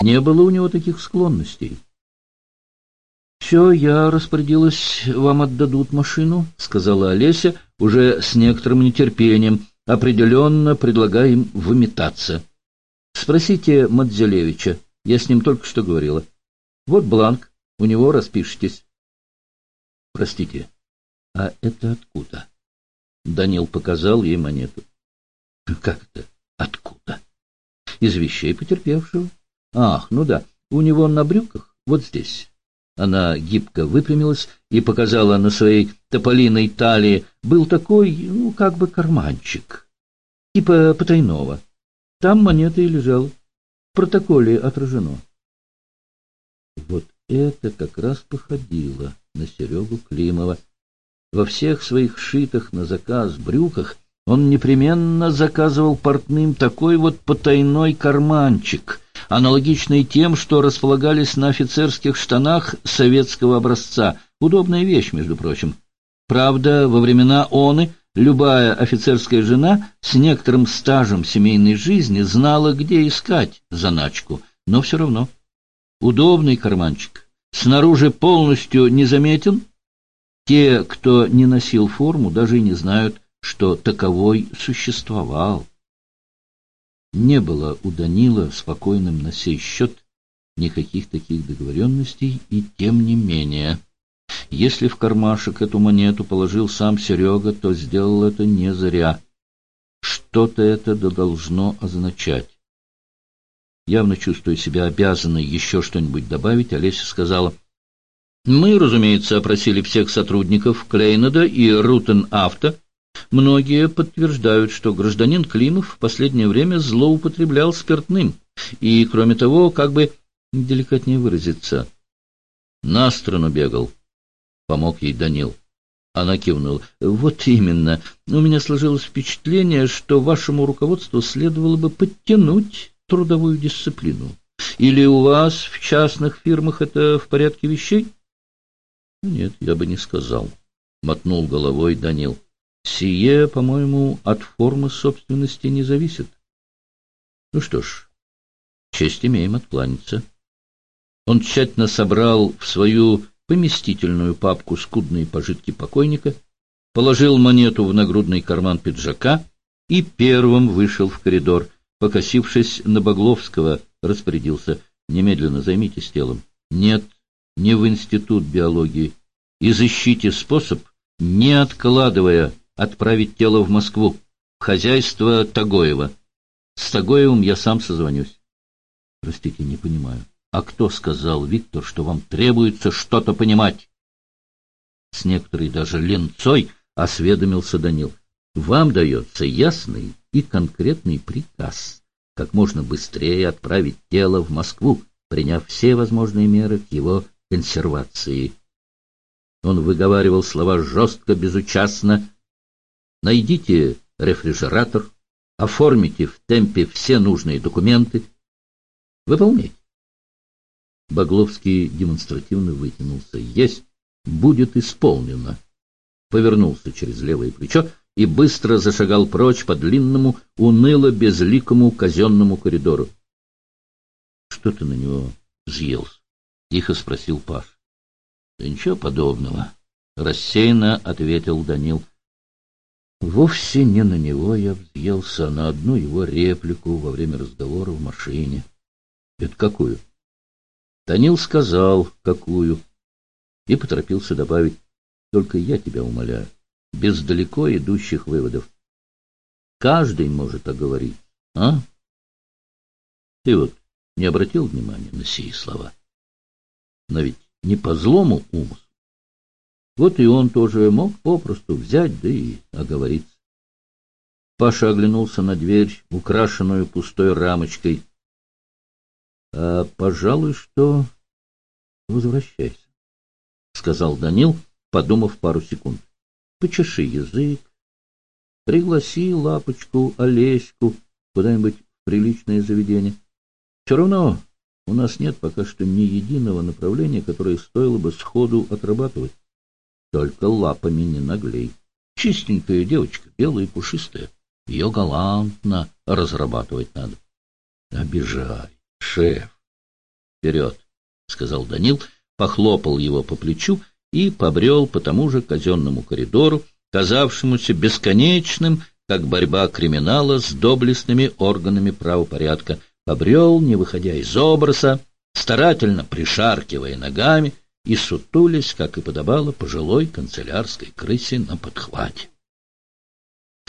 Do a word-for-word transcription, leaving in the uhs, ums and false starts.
Не было у него таких склонностей. «Все, я распорядилась, вам отдадут машину», — сказала Олеся уже с некоторым нетерпением, определенно предлагая им выметаться. «Спросите Мадзелевича, я с ним только что говорила. Вот бланк, у него распишитесь». «Простите, а это откуда?» Данил показал ей монету. «Как это откуда?» «Из вещей потерпевшего». «Ах, ну да, у него на брюках, вот здесь». Она гибко выпрямилась и показала на своей тополиной талии. Был такой, ну, как бы карманчик, типа потайного. Там монета и лежала. В протоколе отражено. Вот это как раз походило на Серегу Климова. Во всех своих шитых на заказ брюках он непременно заказывал портным такой вот потайной карманчик, аналогичный тем, что располагались на офицерских штанах советского образца. Удобная вещь, между прочим. Правда, во времена оны любая офицерская жена с некоторым стажем семейной жизни знала, где искать заначку, но все равно. Удобный карманчик, снаружи полностью незаметен. Те, кто не носил форму, даже и не знают, что таковой существовал. Не было у Данила спокойным на сей счет никаких таких договоренностей, и тем не менее, если в кармашек эту монету положил сам Серега, то сделал это не зря. Что-то это должно означать. Явно чувствуя себя обязанной еще что-нибудь добавить, Олеся сказала: «Мы, разумеется, опросили всех сотрудников Клейнеда и Рутен-Авто. Многие подтверждают, что гражданин Климов в последнее время злоупотреблял спиртным и, кроме того, как бы деликатнее выразиться, на сторону бегал», — помог ей Данил. Она кивнула. «Вот именно. У меня сложилось впечатление, что вашему руководству следовало бы подтянуть трудовую дисциплину. Или у вас в частных фирмах это в порядке вещей?» «Нет, я бы не сказал», — мотнул головой Данил. «Сие, по-моему, от формы собственности не зависит». «Ну что ж, честь имеем откланяться». Он тщательно собрал в свою поместительную папку скудные пожитки покойника, положил монету в нагрудный карман пиджака и первым вышел в коридор. Покосившись на Багловского, распорядился: «Немедленно займитесь телом. Нет, не в институт биологии. Изыщите способ, не откладывая, отправить тело в Москву, в хозяйство Тагоева. С Тагоевым я сам созвонюсь». «Простите, не понимаю. А кто сказал, Виктор, что вам требуется что-то понимать?» С некоторой даже ленцой осведомился Данил. «Вам дается ясный и конкретный приказ как можно быстрее отправить тело в Москву, приняв все возможные меры к его консервации». Он выговаривал слова жестко, безучастно. «Найдите рефрижератор, оформите в темпе все нужные документы. Выполняйте». Багловский демонстративно вытянулся. «Есть, будет исполнено». Повернулся через левое плечо и быстро зашагал прочь по длинному, уныло-безликому казенному коридору. «Что ты на него взъелся?» — тихо спросил Паш. «Да ничего подобного», — рассеянно ответил Данил. «Вовсе не на него я взъелся, а на одну его реплику во время разговора в машине». «Это какую?» Данил сказал, какую, и поторопился добавить: «Только я тебя умоляю, без далеко идущих выводов. Каждый может оговорить, а? Ты вот не обратил внимания на сии слова? Но ведь не по злому умыслу. Вот и он тоже мог попросту взять, да и оговориться». Паша оглянулся на дверь, украшенную пустой рамочкой. «А, пожалуй, что возвращайся», — сказал Данил, подумав пару секунд. «Почеши язык, пригласи лапочку Олеську куда-нибудь в приличное заведение. Все равно у нас нет пока что ни единого направления, которое стоило бы сходу отрабатывать. Только лапами не наглей. Чистенькая девочка, белая и пушистая. Ее галантно разрабатывать надо». «Обижай, шеф», Вперед, — сказал Данил, похлопал его по плечу и побрел по тому же казенному коридору, казавшемуся бесконечным, как борьба криминала с доблестными органами правопорядка, побрел, не выходя из образа, старательно пришаркивая ногами и сутулясь, как и подобало пожилой канцелярской крысе на подхвате.